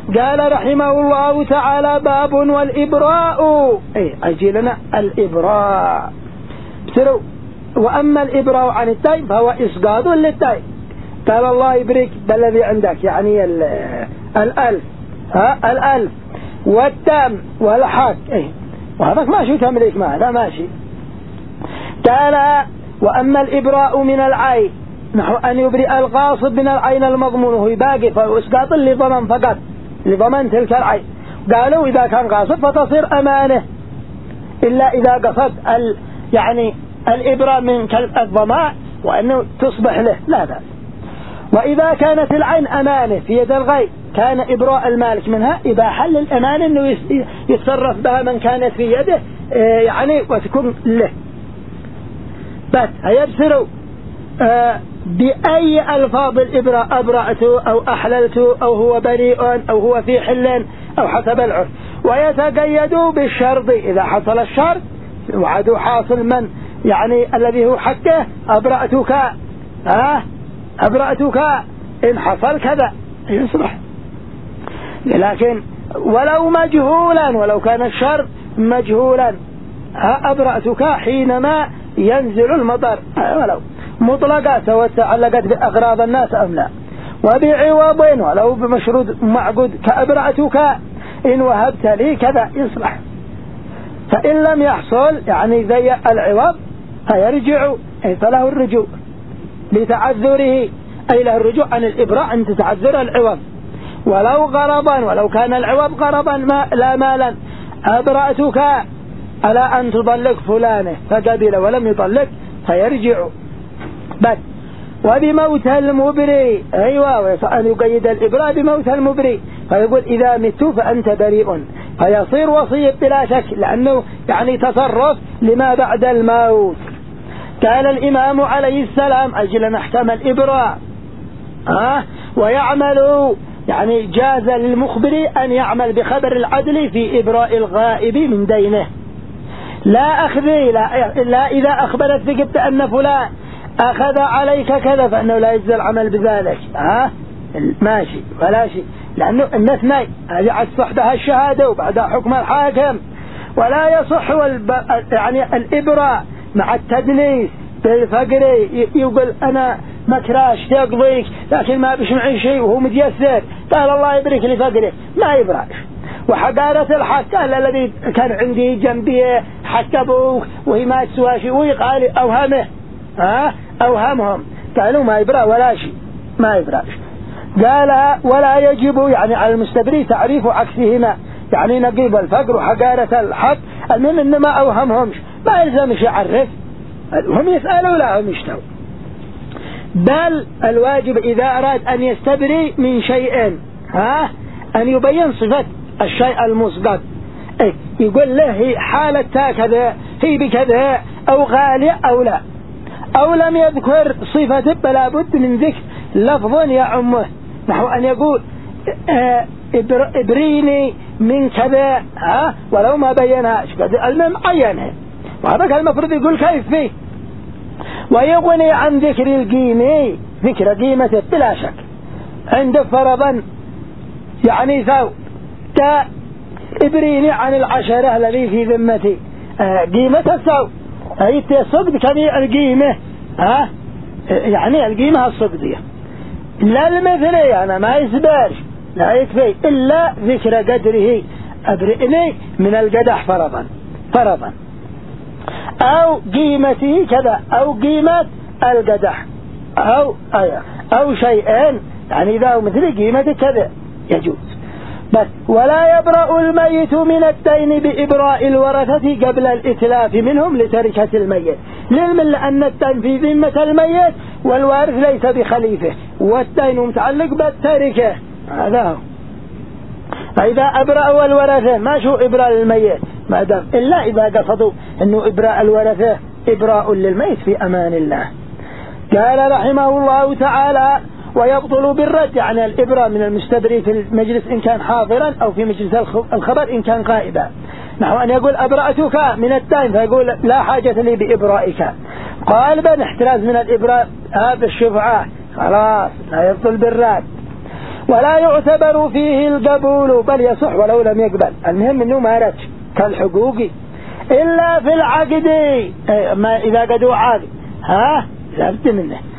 قال رحمه الله تعالى: باب والإبراء. أجي لنا الإبراء بسرو. وأما الإبراء عن التاء فهو إسقاط للتاء. قال الله يبريك بالذي عندك، يعني الألف الألف والتام والحاء. وهذا ماشي تمليك، ما هذا ماشي. قال: وأما الإبراء من العين نحو أن يبرئ الغاصب من العين المضمون وهو باقي، فهو إسقاط لضمن فقط، لضمن تلك العين. قالوا إذا كان غاصب فتصير أمانة، إلا إذا قصد يعني الإبراء من الضمان وأنه تصبح له لا بأس. وإذا كانت العين أمانة في يد الغير كان إبراء المالك منها إذا حل الأمانة أنه يتصرف بها من كانت في يده، يعني وتكون له. بس هيبصروا بأي ألفاظ الإبراء أبرأته أو أحللته أو هو بريء أو هو في حل أو حسب العرف. ويتقيدوا بالشرط إذا حصل الشرط وعدوا حاصل من يعني الذي هو حقه أبرأتك أبرأتك إن حصل كذا يصبح. لكن ولو مجهولا، ولو كان الشرط مجهولا أبرأتك حينما ينزل المطر، ولو مطلقة سواء تعلقت بأغراض الناس أم لا. وبعوض ولو بمشروط معقود كأبرأتك إن وهبت لي كذا يصبح. فإن لم يحصل يعني زي العوض فيرجع، فله الرجوع لتعذره، أي له الرجوع عن الإبراء أن تتعذر العوض. ولو غرضا، ولو كان العوض غرضا لا مالا، أبرأتك على أن تطلق فلانه فقبل ولم يطلق فيرجع. بس وبموت المبري، أيوة، فأن يقيد الإبراء بموت المبري، فيقول إذا مت فأنت بريء، فيصير وصي بلا شك لأنه يعني تصرف لما بعد الموت. قال الإمام عليه السلام: أجل نحكم الإبراء ويعمل، يعني جاز للمخبر أن يعمل بخبر العدل في إبراء الغائب من دينه، لا أخذي لا إذا أخبرت بك بأن فلان أخذ عليك كذا فإنه لا يجزى العمل بذلك. ماشي ولا شيء، لأنه النثني هذه صحبها الشهادة وبعدها حكم الحاكم. ولا يصح يعني الإبراء مع التدليس بالفقر، يقول أنا مكراش تقضيك لكن ما بش معي شيء وهو متيسر، قال الله يبريك لفقره، ما يبراش. وحقارة الحق الذي كان عندي جنبي حق أبوك وهي ما تسوى شيء، ويقال أوهمه أوهمهم، قالوا ما يبرأ ولا شيء، ما يبرأش. قال: ولا يجب يعني على المستبري تعريف عكسهما، يعني نقيب الفقر وحقارة الحق، المهم إنما أوهمهمش، ما يلزمش يعرف، هم يسألوا لا هم يشتوا. بل الواجب إذا أراد أن يستبري من شيء أن يبين صفة الشيء المسقط، يقول له هي حالة كذا، هي بكذا، أو غالي أو لا، أو لم يذكر صفة بلا بد من ذكر لفظ يعمه، نحو أن يقول ابريني من كذا ولو ما بينهاش، المهم عينها، وهذا المفروض يقول كيف فيه. ويغني عن ذكر القيمة، ذكر قيمته بلا شك، عنده فرضا يعني ثو ابريني عن العشرة الذي في ذمتي، قيمة الثو هي الصدق كبير القيمة، يعني القيمة الصدقية، لا المثلية أنا ما يسبرش لا يكفي إلا ذكر قدره، أبرئني من القدح فرضا أو قيمته كذا أو قيمة القدح أو شيئين، يعني إذا مثل قيمة كذا يجوز. بس ولا يبرأ الميت من الدين بإبراء الورثة قبل الإتلاف منهم لتركة الميت، لأن الدين في ذمة الميت والوارث ليس بخليفه، والدين متعلق بالتركة، هذا هو. فإذا أبرأوا الورثة ما شو إبراء الميت ما دام، إلا إذا قصدوا أنه إبراء الورثة إبراء للميت في أمان الله. قال رحمه الله تعالى: ويبطل بالرد، يعني الإبراء من المستبري في المجلس إن كان حاضرا أو في مجلس الخبر إن كان غائبا، نحو أن يقول أبرأتك من الدين فيقول لا حاجة لي بإبرائك، قالبا احتراز من الإبراء هذا الشفعة خلاص لا يبطل بالرد. ولا يعتبر فيه القبول بل يصح ولو لم يقبل. المهم أنه ما رج كالحقوقي إلا في العقد ما إذا قدوا عقد لابد منه.